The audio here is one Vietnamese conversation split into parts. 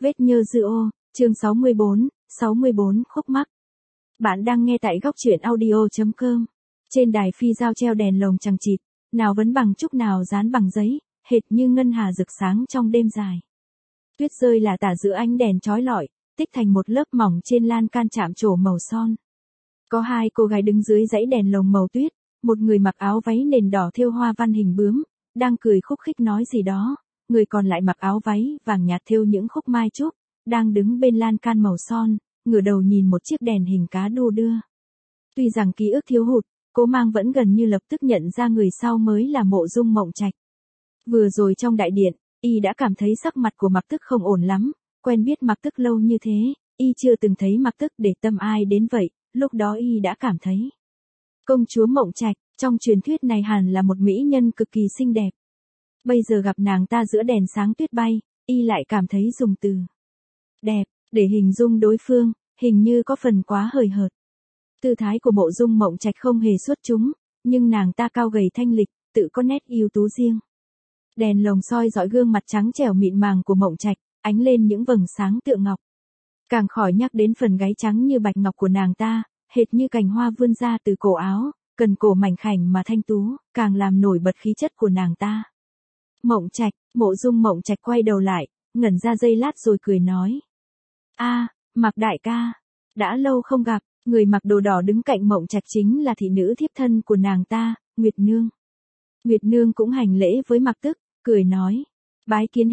Vết nhơ dư ô, chương 64 khúc mắc. Bạn đang nghe tại góc truyện audio.com. Trên đài phi giao treo đèn lồng chằng chịt, nào vấn bằng trúc nào dán bằng giấy, hệt như ngân hà rực sáng trong đêm dài. Tuyết rơi lả tả giữa ánh đèn chói lọi, tích thành một lớp mỏng trên lan can chạm trổ màu son. Có hai cô gái đứng dưới dãy đèn lồng màu tuyết, một người mặc áo váy nền đỏ thêu hoa văn hình bướm, đang cười khúc khích nói gì đó, người còn lại mặc áo váy vàng nhạt thêu những khúc mai trúc, đang đứng bên lan can màu son, ngửa đầu nhìn một chiếc đèn hình cá đu đưa. Tuy rằng ký ức thiếu hụt, Cố Mang vẫn gần như lập tức nhận ra người sau mới là Mộ Dung Mộng Trạch. Vừa rồi trong đại điện, y đã cảm thấy sắc mặt của Mạc Tức không ổn lắm, quen biết Mạc Tức lâu như thế, y chưa từng thấy Mạc Tức để tâm ai đến vậy, lúc đó y đã cảm thấy. Công chúa Mộng Trạch, trong truyền thuyết này hẳn là một mỹ nhân cực kỳ xinh đẹp. Bây giờ gặp nàng ta giữa đèn sáng tuyết bay, y lại cảm thấy dùng từ đẹp để hình dung đối phương, hình như có phần quá hời hợt. Tư thái của Mộ Dung Mộng Trạch không hề xuất chúng, nhưng nàng ta cao gầy thanh lịch, tự có nét ưu tú riêng. Đèn lồng soi dọi gương mặt trắng trẻo mịn màng của Mộng Trạch, ánh lên những vầng sáng tựa ngọc. Càng khỏi nhắc đến phần gáy trắng như bạch ngọc của nàng ta, hệt như cành hoa vươn ra từ cổ áo, cần cổ mảnh khảnh mà thanh tú, càng làm nổi bật khí chất của nàng ta. Mộng Trạch, Mộ Dung Mộng Trạch quay đầu lại, ngẩn ra giây lát rồi cười nói: "A, Mạc đại ca, đã lâu không gặp." Người mặc đồ đỏ đứng cạnh Mộng Trạch chính là thị nữ thiếp thân của nàng ta, Nguyệt Nương. Nguyệt Nương cũng hành lễ với Mạc Tức, cười nói: "Bái kiến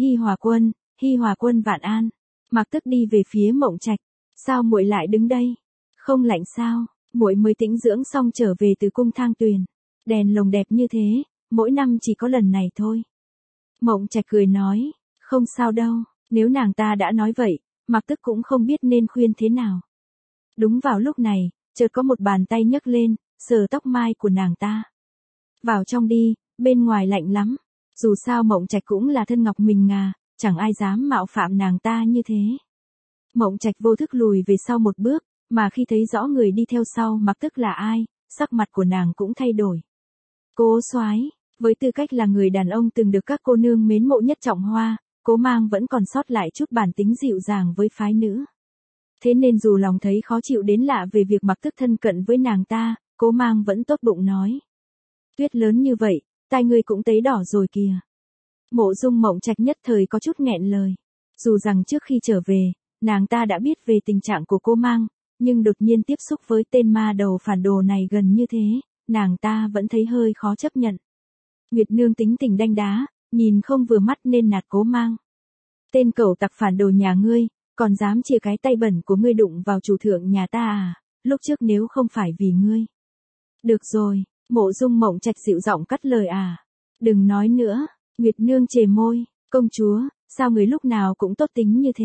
Hi Hòa quân vạn an." Mạc Tức đi về phía Mộng Trạch: "Sao muội lại đứng đây? Không lạnh sao? Muội mới tĩnh dưỡng xong trở về từ cung Thang Tuyền. Đèn lồng đẹp như thế, mỗi năm chỉ có lần này thôi." Mộng Trạch cười nói: "Không sao đâu." Nếu nàng ta đã nói vậy, Mạc Tức cũng không biết nên khuyên thế nào. Đúng vào lúc này, chợt có một bàn tay nhấc lên, sờ tóc mai của nàng ta. "Vào trong đi, bên ngoài lạnh lắm." Dù sao Mộng Trạch cũng là thân ngọc mình ngà, chẳng ai dám mạo phạm nàng ta như thế. Mộng Trạch vô thức lùi về sau một bước, mà khi thấy rõ người đi theo sau Mạc Tức là ai, sắc mặt của nàng cũng thay đổi. Cố soái, với tư cách là người đàn ông từng được các cô nương mến mộ nhất Trọng Hoa, Cố Mang vẫn còn sót lại chút bản tính dịu dàng với phái nữ. Thế nên dù lòng thấy khó chịu đến lạ về việc Mạc Tức thân cận với nàng ta, Cố Mang vẫn tốt bụng nói: "Tuyết lớn như vậy, tai ngươi cũng tấy đỏ rồi kìa." Mộ Dung Mộng Trạch nhất thời có chút nghẹn lời. Dù rằng trước khi trở về, nàng ta đã biết về tình trạng của Cố Mang, nhưng đột nhiên tiếp xúc với tên ma đầu phản đồ này gần như thế, nàng ta vẫn thấy hơi khó chấp nhận. Nguyệt Nương tính tình đanh đá, nhìn không vừa mắt nên nạt Cố Mang: "Tên cẩu tặc phản đồ nhà ngươi, còn dám chia cái tay bẩn của ngươi đụng vào chủ thượng nhà ta à, lúc trước nếu không phải vì ngươi." "Được rồi." Mộ Dung Mộng Trạch dịu giọng cắt lời: "Đừng nói nữa." Nguyệt Nương chề môi: "Công chúa, sao người lúc nào cũng tốt tính như thế?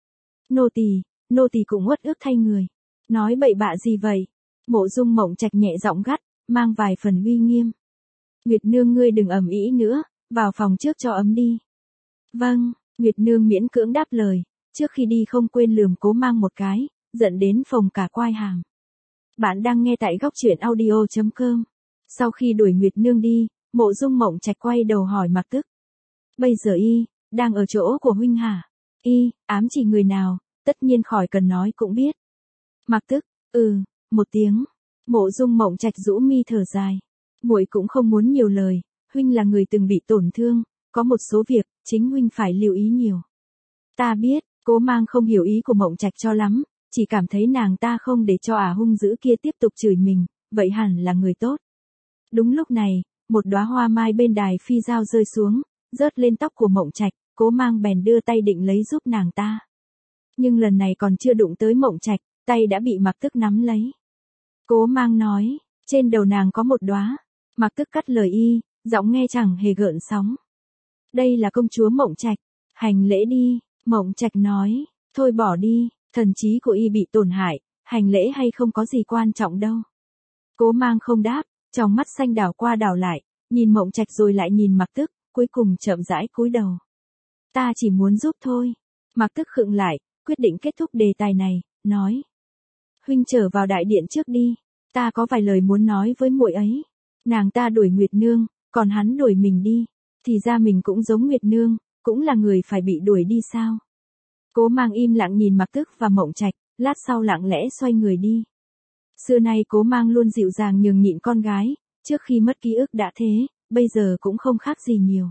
Nô tỳ cũng uất ức thay người. Nói bậy bạ gì vậy?" Mộ Dung Mộng Trạch nhẹ giọng gắt, mang vài phần uy nghiêm: "Nguyệt Nương ngươi đừng ầm ĩ nữa, vào phòng trước cho ấm đi." "Vâng." Nguyệt Nương miễn cưỡng đáp lời, trước khi đi không quên lườm Cố Mang một cái, giận đến phồng cả quai hàm. Bạn đang nghe tại góc truyện audio.com. Sau khi đuổi Nguyệt Nương đi, Mộ Dung Mộng Trạch quay đầu hỏi Mạc Tức: "Bây giờ y đang ở chỗ của huynh hả?" "Y ám chỉ người nào, tất nhiên khỏi cần nói cũng biết." Mạc Tức: một tiếng." Mộ Dung Mộng Trạch rũ mi thở dài: "Muội cũng không muốn nhiều lời, huynh là người từng bị tổn thương, có một số việc chính huynh phải lưu ý nhiều." "Ta biết." Cố Mang không hiểu ý của Mộng Trạch cho lắm, chỉ cảm thấy nàng ta không để cho hung dữ kia tiếp tục chửi mình, vậy hẳn là người tốt. Đúng lúc này, một đóa hoa mai bên đài phi giao rơi xuống, rớt lên tóc của Mộng Trạch, Cố Mang bèn đưa tay định lấy giúp nàng ta. Nhưng lần này còn chưa đụng tới Mộng Trạch, tay đã bị Mạc Tức nắm lấy. Cố Mang nói: "Trên đầu nàng có một đóa." Mạc Tức cắt lời y, giọng nghe chẳng hề gợn sóng: "Đây là công chúa Mộng Trạch, hành lễ đi." Mộng Trạch nói: "Thôi bỏ đi, thần trí của y bị tổn hại, hành lễ hay không có gì quan trọng đâu." Cố Mang không đáp, trong mắt xanh đảo qua đảo lại, nhìn Mộng Trạch rồi lại nhìn Mạc Tức, cuối cùng chậm rãi cúi đầu. "Ta chỉ muốn giúp thôi." Mạc Tức khựng lại, quyết định kết thúc đề tài này, nói: "Huynh trở vào đại điện trước đi, ta có vài lời muốn nói với muội ấy." Nàng ta đuổi Nguyệt Nương, còn hắn đuổi mình đi, thì ra mình cũng giống Nguyệt Nương, cũng là người phải bị đuổi đi sao? Cố Mang im lặng nhìn Mạc Tức và Mộng Trạch, lát sau lặng lẽ xoay người đi. Xưa nay Cố Mang luôn dịu dàng nhường nhịn con gái, trước khi mất ký ức đã thế, bây giờ cũng không khác gì nhiều.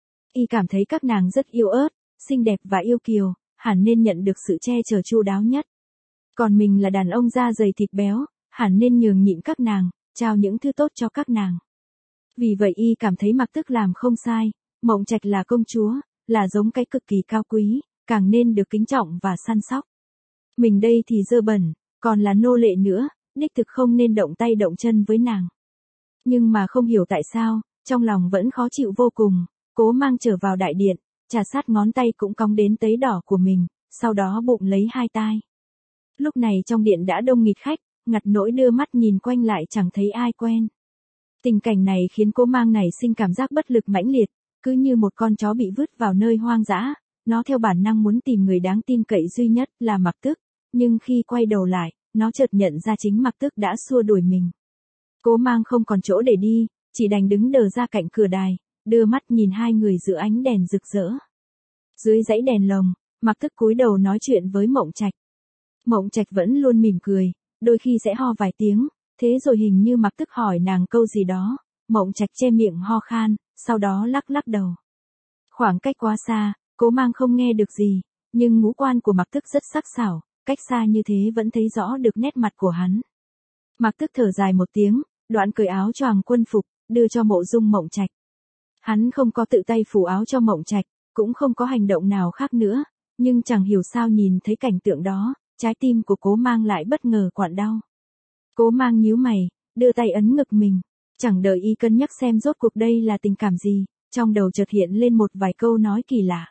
Y cảm thấy các nàng rất yêu ớt, xinh đẹp và yêu kiều, hẳn nên nhận được sự che chở chu đáo nhất. Còn mình là đàn ông da dày thịt béo, hẳn nên nhường nhịn các nàng, trao những thứ tốt cho các nàng. Vì vậy Y cảm thấy Mạc Tức làm không sai, Mộng Trạch là công chúa, là giống cái cực kỳ cao quý, càng nên được kính trọng và săn sóc. Mình đây thì dơ bẩn, còn là nô lệ nữa, đích thực không nên động tay động chân với nàng. Nhưng mà không hiểu tại sao, trong lòng vẫn khó chịu vô cùng, Cố Mang trở vào đại điện, trà sát ngón tay cũng cong đến tấy đỏ của mình, sau đó bụng lấy hai tai. Lúc này trong điện đã đông nghịt khách, ngặt nỗi đưa mắt nhìn quanh lại chẳng thấy ai quen. Tình cảnh này khiến Cố Mang nảy sinh cảm giác bất lực mãnh liệt, cứ như một con chó bị vứt vào nơi hoang dã, nó theo bản năng muốn tìm người đáng tin cậy duy nhất là Mạc Tức, nhưng khi quay đầu lại, nó chợt nhận ra chính Mạc Tức đã xua đuổi mình. Cố Mang không còn chỗ để đi, chỉ đành đứng đờ ra cạnh cửa đài, đưa mắt nhìn hai người giữa ánh đèn rực rỡ. Dưới dãy đèn lồng, Mạc Tức cúi đầu nói chuyện với Mộng Trạch. Mộng Trạch vẫn luôn mỉm cười, đôi khi sẽ ho vài tiếng, thế rồi hình như Mạc Tức hỏi nàng câu gì đó, Mộng Trạch che miệng ho khan, sau đó lắc lắc đầu. Khoảng cách quá xa, Cố Mang không nghe được gì, nhưng ngũ quan của Mạc Tức rất sắc sảo, cách xa như thế vẫn thấy rõ được nét mặt của hắn. Mạc Tức thở dài một tiếng, đoạn cởi áo choàng quân phục, đưa cho Mộ Dung Mộng Trạch. Hắn không có tự tay phủ áo cho Mộng Trạch, cũng không có hành động nào khác nữa, nhưng chẳng hiểu sao nhìn thấy cảnh tượng đó, trái tim của Cố Mang lại bất ngờ quặn đau. Cố Mang nhíu mày, đưa tay ấn ngực mình, chẳng đợi Y cân nhắc xem rốt cuộc đây là tình cảm gì, trong đầu chợt hiện lên một vài câu nói kỳ lạ.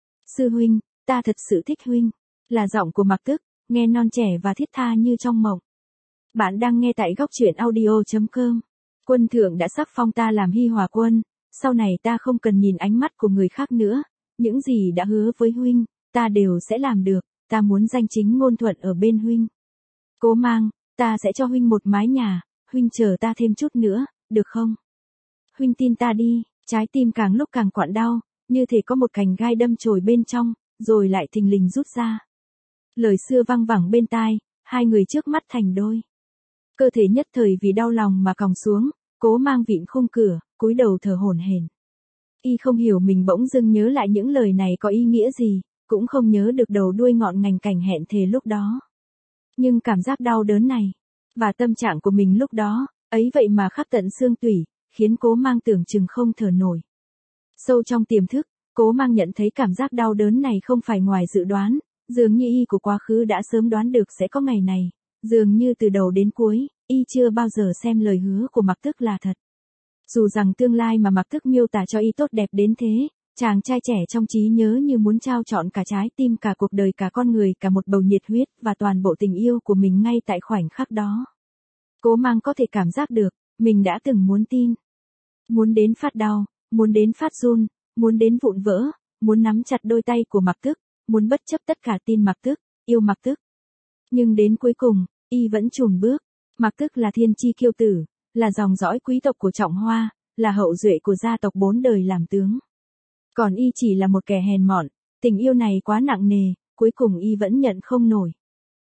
Sư huynh, ta thật sự thích huynh, là giọng của Mạc Tức, nghe non trẻ và thiết tha như trong mộng. Bạn đang nghe tại góc truyện audio.com. Quân thượng đã sắc phong ta làm Hi Hòa quân, sau này ta không cần nhìn ánh mắt của người khác nữa, những gì đã hứa với huynh, ta đều sẽ làm được, ta muốn danh chính ngôn thuận ở bên huynh. Cố Mang, ta sẽ cho huynh một mái nhà, huynh chờ ta thêm chút nữa, được không? Huynh tin ta đi, trái tim càng lúc càng quặn đau, như thể có một cành gai đâm chồi bên trong, rồi lại thình lình rút ra. Lời xưa văng vẳng bên tai, hai người trước mắt thành đôi. Cơ thể nhất thời vì đau lòng mà còng xuống, Cố Mang vịn khung cửa, cúi đầu thở hổn hển. Y không hiểu mình bỗng dưng nhớ lại những lời này có ý nghĩa gì, cũng không nhớ được đầu đuôi ngọn ngành cảnh hẹn thề lúc đó. Nhưng cảm giác đau đớn này, và tâm trạng của mình lúc đó, ấy vậy mà khắc tận xương tủy, khiến Cố Mang tưởng chừng không thở nổi. Sâu trong tiềm thức, Cố Mang nhận thấy cảm giác đau đớn này không phải ngoài dự đoán, dường như Y của quá khứ đã sớm đoán được sẽ có ngày này, dường như từ đầu đến cuối, Y chưa bao giờ xem lời hứa của Mạc Tức là thật. Dù rằng tương lai mà Mạc Tức miêu tả cho Y tốt đẹp đến thế, chàng trai trẻ trong trí nhớ như muốn trao trọn cả trái tim, cả cuộc đời, cả con người, cả một bầu nhiệt huyết và toàn bộ tình yêu của mình ngay tại khoảnh khắc đó. Cố Mang có thể cảm giác được, mình đã từng muốn tin. Muốn đến phát đau, muốn đến phát run, muốn đến vụn vỡ, muốn nắm chặt đôi tay của Mạc Tức, muốn bất chấp tất cả tin Mạc Tức, yêu Mạc Tức. Nhưng đến cuối cùng, Y vẫn chùn bước. Mạc Tức là thiên chi kiêu tử, là dòng dõi quý tộc của Trọng Hoa, là hậu duệ của gia tộc 4 đời làm tướng. Còn Y chỉ là một kẻ hèn mọn, tình yêu này quá nặng nề, cuối cùng Y vẫn nhận không nổi.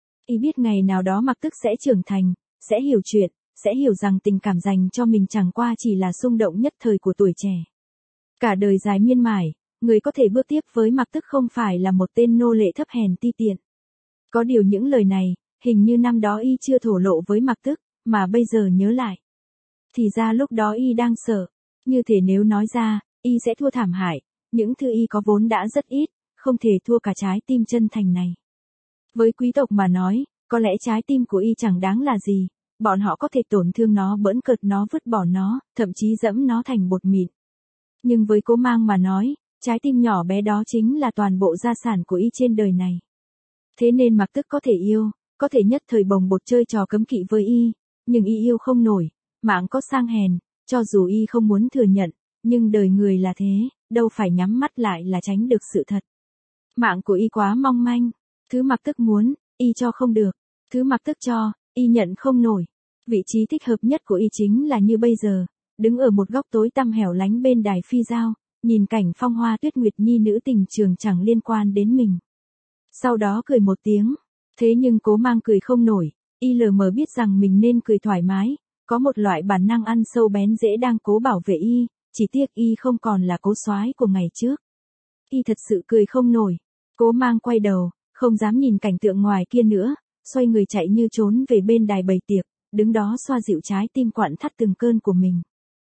Y biết ngày nào đó Mạc Tức sẽ trưởng thành, sẽ hiểu chuyện, sẽ hiểu rằng tình cảm dành cho mình chẳng qua chỉ là xung động nhất thời của tuổi trẻ. Cả đời dài miên mải, người có thể bước tiếp với Mạc Tức không phải là một tên nô lệ thấp hèn ti tiện. Có điều những lời này, hình như năm đó Y chưa thổ lộ với Mạc Tức, mà bây giờ nhớ lại. Thì ra lúc đó Y đang sợ, như thể nếu nói ra, Y sẽ thua thảm hại, những thứ Y có vốn đã rất ít, không thể thua cả trái tim chân thành này. Với quý tộc mà nói, có lẽ trái tim của Y chẳng đáng là gì, bọn họ có thể tổn thương nó, bỡn cợt nó, vứt bỏ nó, thậm chí dẫm nó thành bột mịn. Nhưng với Cố Mang mà nói, trái tim nhỏ bé đó chính là toàn bộ gia sản của Y trên đời này. Thế nên Mạc Tức có thể yêu, có thể nhất thời bồng bột chơi trò cấm kỵ với Y, nhưng Y yêu không nổi, mạng có sang hèn, cho dù Y không muốn thừa nhận, nhưng đời người là thế, đâu phải nhắm mắt lại là tránh được sự thật. Mạng của Y quá mong manh, thứ Mạc Tức muốn, Y cho không được, thứ Mạc Tức cho, Y nhận không nổi. Vị trí thích hợp nhất của Y chính là như bây giờ, đứng ở một góc tối tăm hẻo lánh bên đài phi giao, nhìn cảnh phong hoa tuyết nguyệt nhi nữ tình trường chẳng liên quan đến mình. Sau đó cười một tiếng. Thế nhưng Cố Mang cười không nổi, y lờ mờ biết rằng mình nên cười thoải mái, có một loại bản năng ăn sâu bén rễ đang cố bảo vệ y, chỉ tiếc y không còn là Cố soái của ngày trước. Y thật sự cười không nổi. Cố Mang quay đầu, không dám nhìn cảnh tượng ngoài kia nữa, xoay người chạy như trốn về bên đài bày tiệc, đứng đó xoa dịu trái tim quặn thắt từng cơn của mình.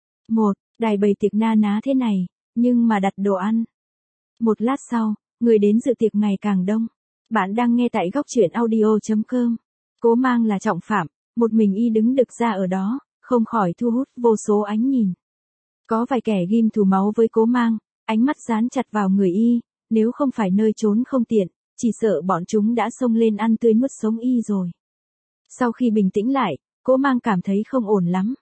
Đài bày tiệc na ná thế này, nhưng mà đặt đồ ăn. Một lát sau, người đến dự tiệc ngày càng đông. Bạn đang nghe tại góc truyện audio.com. Cố Mang là trọng phạm, một mình y đứng đực ra ở đó, không khỏi thu hút vô số ánh nhìn. Có vài kẻ ghim thù máu với Cố Mang, ánh mắt dán chặt vào người y, nếu không phải nơi trốn không tiện, chỉ sợ bọn chúng đã xông lên ăn tươi nuốt sống y rồi. Sau khi bình tĩnh lại, Cố Mang cảm thấy không ổn lắm.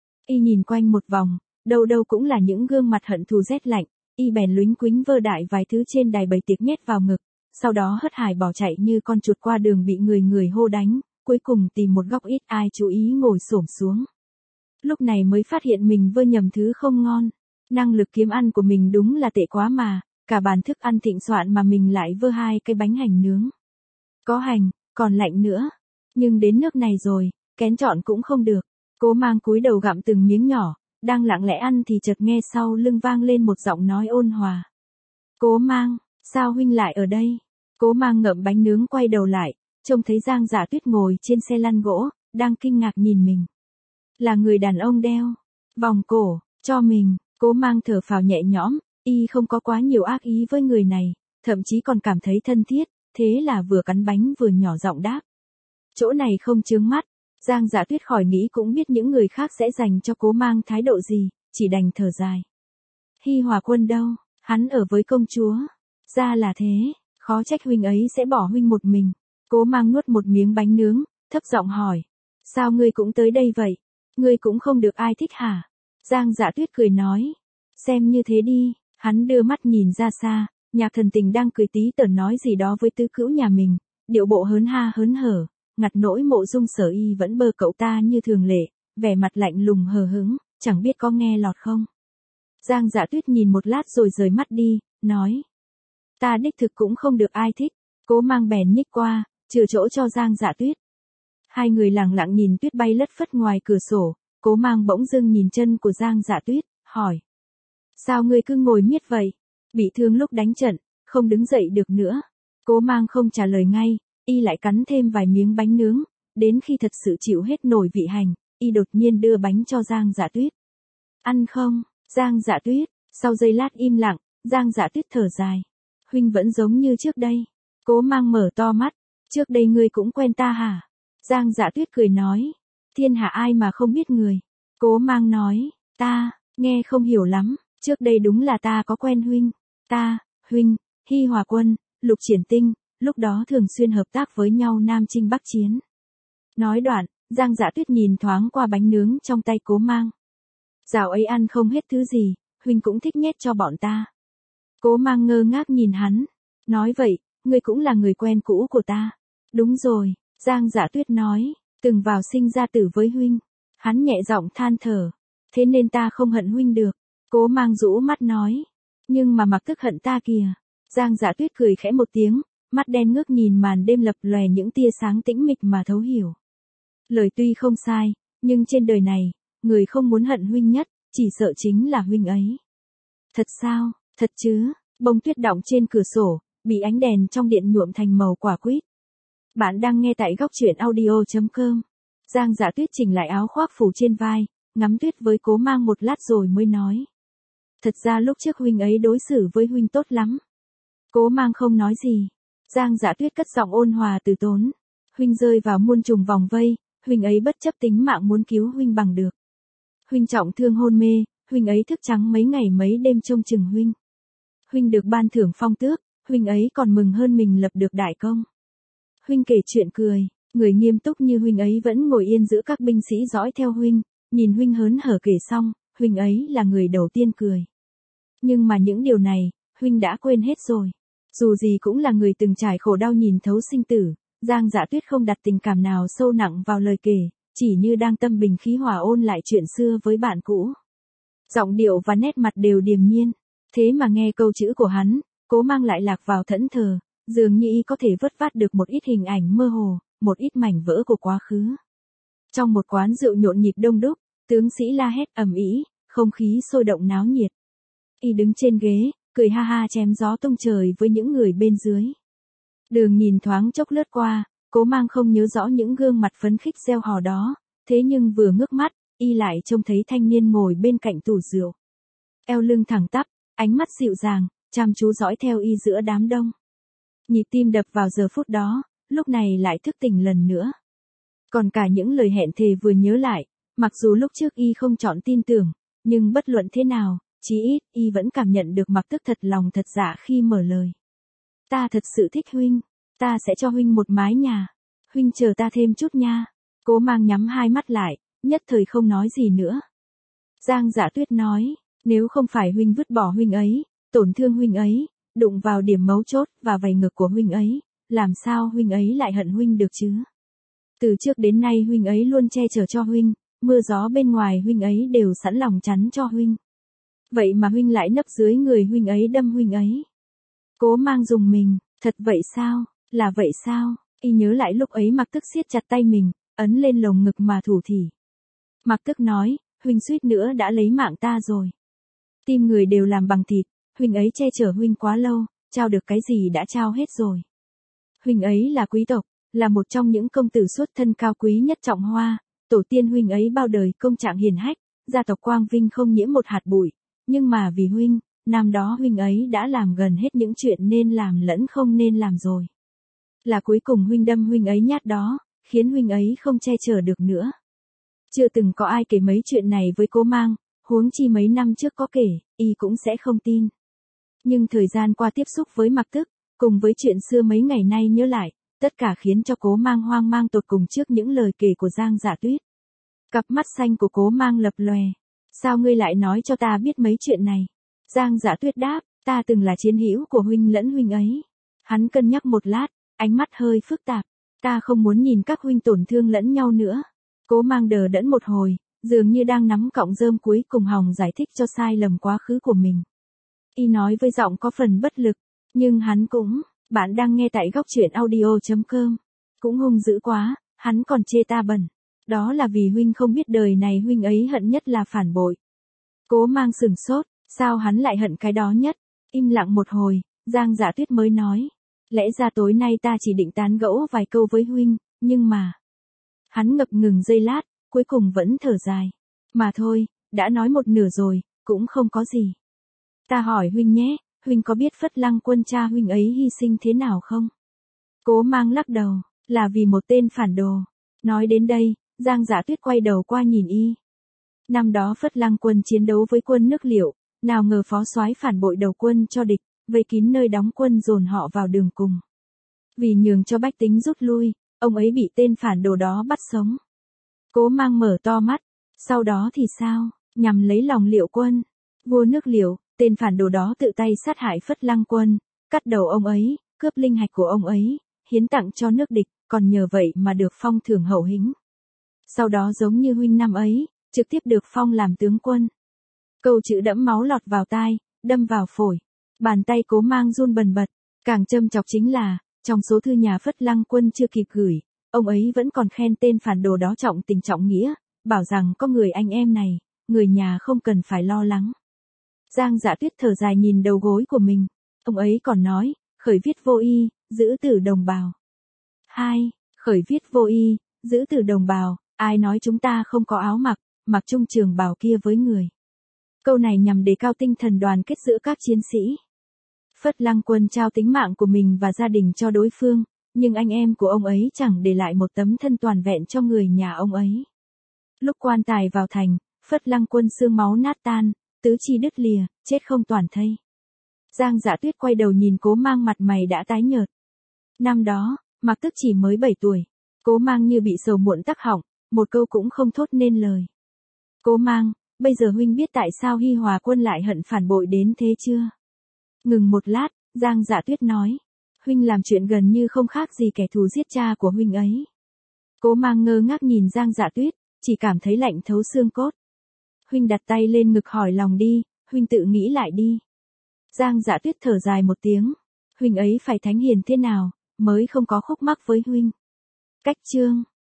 Y nhìn quanh một vòng, đâu đâu cũng là những gương mặt hận thù rét lạnh, y bèn lúnh quính vơ đại vài thứ trên đài bày tiệc nhét vào ngực, sau đó hớt hải bỏ chạy như con chuột qua đường bị người hô đánh, cuối cùng tìm một góc ít ai chú ý ngồi xổm xuống. Lúc này mới phát hiện mình vơ nhầm thứ không ngon, năng lực kiếm ăn của mình đúng là tệ quá mà, cả bàn thức ăn thịnh soạn mà mình lại vơ 2 cái bánh hành nướng. Có hành, còn lạnh nữa, nhưng đến nước này rồi, kén chọn cũng không được. Cố Mang cúi đầu gặm từng miếng nhỏ, đang lặng lẽ ăn thì chợt nghe sau lưng vang lên một giọng nói ôn hòa. Cố Mang, sao huynh lại ở đây? Cố Mang ngậm bánh nướng quay đầu lại, trông thấy Giang Dạ Tuyết ngồi trên xe lăn gỗ, đang kinh ngạc nhìn mình. Là người đàn ông đeo vòng cổ cho mình. Cố Mang thở phào nhẹ nhõm, y không có quá nhiều ác ý với người này, thậm chí còn cảm thấy thân thiết, thế là vừa cắn bánh vừa nhỏ giọng đáp. Chỗ này không chướng mắt. Giang Dạ Tuyết khỏi nghĩ cũng biết những người khác sẽ dành cho Cố Mang thái độ gì, chỉ đành thở dài. Hi Hòa Quân đâu, hắn ở với công chúa. Ra là thế, khó trách huynh ấy sẽ bỏ huynh một mình. Cố Mang nuốt một miếng bánh nướng, thấp giọng hỏi. Sao ngươi cũng tới đây vậy? Ngươi cũng không được ai thích hả? Giang Dạ Tuyết cười nói. Xem như thế đi. Hắn đưa mắt nhìn ra xa, Nhạc Thần Tình đang cười tí tởn nói gì đó với tứ cữu nhà mình, điệu bộ hớn ha hớn hở. Ngặt nỗi Mộ Dung Sở Y vẫn bơ cậu ta như thường lệ, vẻ mặt lạnh lùng hờ hững, chẳng biết có nghe lọt không. Giang Dạ Tuyết nhìn một lát rồi rời mắt đi, nói. Ta đích thực cũng không được ai thích. Cố Mang bèn nhích qua, chừa chỗ cho Giang Dạ Tuyết. Hai người lặng lặng nhìn tuyết bay lất phất ngoài cửa sổ, Cố Mang bỗng dưng nhìn chân của Giang Dạ Tuyết, hỏi. Sao ngươi cứ ngồi miết vậy? Bị thương lúc đánh trận, không đứng dậy được nữa. Cố Mang không trả lời ngay. Y lại cắn thêm vài miếng bánh nướng, đến khi thật sự chịu hết nổi vị hành, y đột nhiên đưa bánh cho Giang Dạ Tuyết. Ăn không? Giang Dạ Tuyết, sau giây lát im lặng, Giang Dạ Tuyết thở dài. Huynh vẫn giống như trước đây. Cố Mang mở to mắt, trước đây ngươi cũng quen ta hả? Giang Dạ Tuyết cười nói. Thiên hạ ai mà không biết người. Cố Mang nói, ta, nghe không hiểu lắm, trước đây đúng là ta có quen huynh. Ta, huynh, Hi Hòa Quân, Lục Triển Tinh. Lúc đó thường xuyên hợp tác với nhau Nam Chinh Bắc Chiến. Nói đoạn, Giang Dạ Tuyết nhìn thoáng qua bánh nướng trong tay Cố Mang. Dạo ấy ăn không hết thứ gì, huynh cũng thích nhét cho bọn ta. Cố Mang ngơ ngác nhìn hắn. Nói vậy, ngươi cũng là người quen cũ của ta. Đúng rồi, Giang Dạ Tuyết nói, từng vào sinh ra tử với huynh. Hắn nhẹ giọng than thở. Thế nên ta không hận huynh được. Cố Mang rũ mắt nói. Nhưng mà mặc tức hận ta kìa. Giang Dạ Tuyết cười khẽ một tiếng. Mắt đen ngước nhìn màn đêm lập lòe những tia sáng tĩnh mịch mà thấu hiểu. Lời tuy không sai, nhưng trên đời này, người không muốn hận huynh nhất, chỉ sợ chính là huynh ấy. Thật sao, thật chứ, bông tuyết đọng trên cửa sổ, bị ánh đèn trong điện nhuộm thành màu quả quýt. Bạn đang nghe tại góc truyện audio.com. Giang Dạ Tuyết chỉnh lại áo khoác phủ trên vai, ngắm tuyết với Cố Mang một lát rồi mới nói. Thật ra lúc trước huynh ấy đối xử với huynh tốt lắm. Cố Mang không nói gì. Giang Dạ Tuyết cất giọng ôn hòa từ tốn. Huynh rơi vào muôn trùng vòng vây, huynh ấy bất chấp tính mạng muốn cứu huynh bằng được. Huynh trọng thương hôn mê, huynh ấy thức trắng mấy ngày mấy đêm trông chừng huynh. Huynh được ban thưởng phong tước, huynh ấy còn mừng hơn mình lập được đại công. Huynh kể chuyện cười, người nghiêm túc như huynh ấy vẫn ngồi yên giữa các binh sĩ dõi theo huynh, nhìn huynh hớn hở kể xong, huynh ấy là người đầu tiên cười. Nhưng mà những điều này, huynh đã quên hết rồi. Dù gì cũng là người từng trải khổ đau nhìn thấu sinh tử, Giang Dạ Tuyết không đặt tình cảm nào sâu nặng vào lời kể, chỉ như đang tâm bình khí hòa ôn lại chuyện xưa với bạn cũ. Giọng điệu và nét mặt đều điềm nhiên, thế mà nghe câu chữ của hắn, Cố Mang lại lạc vào thẫn thờ, Dường như y có thể vớt vát được một ít hình ảnh mơ hồ, một ít mảnh vỡ của quá khứ. Trong một quán rượu nhộn nhịp đông đúc, tướng sĩ la hét ầm ĩ, không khí sôi động náo nhiệt. Y đứng trên ghế, cười ha ha chém gió tung trời với những người bên dưới. Đường nhìn thoáng chốc lướt qua, Cố Mang không nhớ rõ những gương mặt phấn khích reo hò đó, thế nhưng vừa ngước mắt, y lại trông thấy thanh niên ngồi bên cạnh tủ rượu. Eo lưng thẳng tắp, ánh mắt dịu dàng, chăm chú dõi theo y giữa đám đông. Nhịp tim đập vào giờ phút đó, lúc này lại thức tỉnh lần nữa. Còn cả những lời hẹn thề vừa nhớ lại, mặc dù lúc trước y không chọn tin tưởng, nhưng bất luận thế nào, chí ít y vẫn cảm nhận được Mặc Tức thật lòng thật dạ khi mở lời. Ta thật sự thích huynh, ta sẽ cho huynh một mái nhà, huynh chờ ta thêm chút nha. Cố Mang nhắm hai mắt lại, nhất thời không nói gì nữa. Giang Dạ Tuyết nói, nếu không phải huynh vứt bỏ huynh ấy, tổn thương huynh ấy, đụng vào điểm mấu chốt và vảy ngược của huynh ấy, làm sao huynh ấy lại hận huynh được chứ? Từ trước đến nay huynh ấy luôn che chở cho huynh, mưa gió bên ngoài huynh ấy đều sẵn lòng chắn cho huynh. Vậy mà huynh lại nấp dưới người huynh ấy đâm huynh ấy. Cố Mang dùng mình, thật vậy sao, là vậy sao? Y nhớ lại lúc ấy Mặc Tức siết chặt tay mình, ấn lên lồng ngực mà thủ thỉ. Mặc Tức nói, huynh suýt nữa đã lấy mạng ta rồi. Tim người đều làm bằng thịt, huynh ấy che chở huynh quá lâu, trao được cái gì đã trao hết rồi. Huynh ấy là quý tộc, là một trong những công tử xuất thân cao quý nhất Trọng Hoa, tổ tiên huynh ấy bao đời công trạng hiền hách, gia tộc quang vinh không nhiễm một hạt bụi, nhưng mà vì huynh, năm đó huynh ấy đã làm gần hết những chuyện nên làm lẫn không nên làm rồi. Là cuối cùng huynh đâm huynh ấy nhát đó, khiến huynh ấy không che chở được nữa. Chưa từng có ai kể mấy chuyện này với Cố Mang, huống chi mấy năm trước có kể, y cũng sẽ không tin. Nhưng thời gian qua tiếp xúc với Mặc Tức, cùng với chuyện xưa mấy ngày nay nhớ lại, tất cả khiến cho Cố Mang hoang mang tột cùng trước những lời kể của Giang Dạ Tuyết. Cặp mắt xanh của Cố Mang lập lòe. Sao ngươi lại nói cho ta biết mấy chuyện này? Giang Dạ Tuyết đáp, ta từng là chiến hữu của huynh lẫn huynh ấy. Hắn cân nhắc một lát, ánh mắt hơi phức tạp. Ta không muốn nhìn các huynh tổn thương lẫn nhau nữa. Cố Mang đờ đẫn một hồi, dường như đang nắm cọng rơm cuối cùng hòng giải thích cho sai lầm quá khứ của mình. Y nói với giọng có phần bất lực, nhưng hắn cũng, bạn đang nghe tại góc truyện audio.com. Cũng hung dữ quá, hắn còn chê ta bẩn. Đó là vì huynh không biết đời này huynh ấy hận nhất là phản bội. Cố Mang sửng sốt, sao hắn lại hận cái đó nhất? Im lặng một hồi, Giang Dạ Tuyết mới nói. Lẽ ra tối nay ta chỉ định tán gẫu vài câu với huynh, nhưng mà... Hắn ngập ngừng giây lát, cuối cùng vẫn thở dài. Mà thôi, đã nói một nửa rồi, cũng không có gì. Ta hỏi huynh nhé, huynh có biết Phất Lăng Quân cha huynh ấy hy sinh thế nào không? Cố Mang lắc đầu, là vì một tên phản đồ. Nói đến đây, Giang Dạ Tuyết quay đầu qua nhìn y. Năm đó Phất Lăng Quân chiến đấu với quân nước Liệu, nào ngờ phó soái phản bội đầu quân cho địch, vây kín nơi đóng quân dồn họ vào đường cùng. Vì nhường cho bách tính rút lui, ông ấy bị tên phản đồ đó bắt sống. Cố Mang mở to mắt, sau đó thì sao? Nhằm lấy lòng Liệu quân, vua nước Liệu, tên phản đồ đó tự tay sát hại Phất Lăng Quân, cắt đầu ông ấy, cướp linh hạch của ông ấy, hiến tặng cho nước địch, còn nhờ vậy mà được phong thưởng hậu hĩnh. Sau đó giống như huynh năm ấy, trực tiếp được phong làm tướng quân. Câu chữ đẫm máu lọt vào tai, đâm vào phổi. Bàn tay Cố Mang run bần bật, càng châm chọc chính là, trong số thư nhà Phất Lăng Quân chưa kịp gửi, ông ấy vẫn còn khen tên phản đồ đó trọng tình trọng nghĩa, bảo rằng có người anh em này, người nhà không cần phải lo lắng. Giang Dạ Tuyết thở dài nhìn đầu gối của mình, ông ấy còn nói, khởi viết vô y, giữ tử đồng bào. 2. Khởi viết vô y, giữ tử đồng bào, ai nói chúng ta không có áo mặc, mặc chung trường bào kia với người. Câu này nhằm đề cao tinh thần đoàn kết giữa các chiến sĩ. Phất Lăng Quân trao tính mạng của mình và gia đình cho đối phương, nhưng anh em của ông ấy chẳng để lại một tấm thân toàn vẹn cho người nhà ông ấy. Lúc quan tài vào thành, Phất Lăng Quân xương máu nát tan, tứ chi đứt lìa, chết không toàn thây. Giang Dạ Tuyết quay đầu nhìn Cố Mang, mặt mày đã tái nhợt. Năm đó, Mặc Tức chỉ mới 7 tuổi. Cố Mang như bị sầu muộn tắc họng, một câu cũng không thốt nên lời. Cố Mang, bây giờ huynh biết tại sao Hi Hòa Quân lại hận phản bội đến thế chưa? Ngừng một lát, Giang Dạ Tuyết nói. Huynh làm chuyện gần như không khác gì kẻ thù giết cha của huynh ấy. Cố Mang ngơ ngác nhìn Giang Dạ Tuyết, chỉ cảm thấy lạnh thấu xương cốt. Huynh đặt tay lên ngực hỏi lòng đi, huynh tự nghĩ lại đi. Giang Dạ Tuyết thở dài một tiếng. Huynh ấy phải thánh hiền thế nào, mới không có khúc mắc với huynh. Cách chương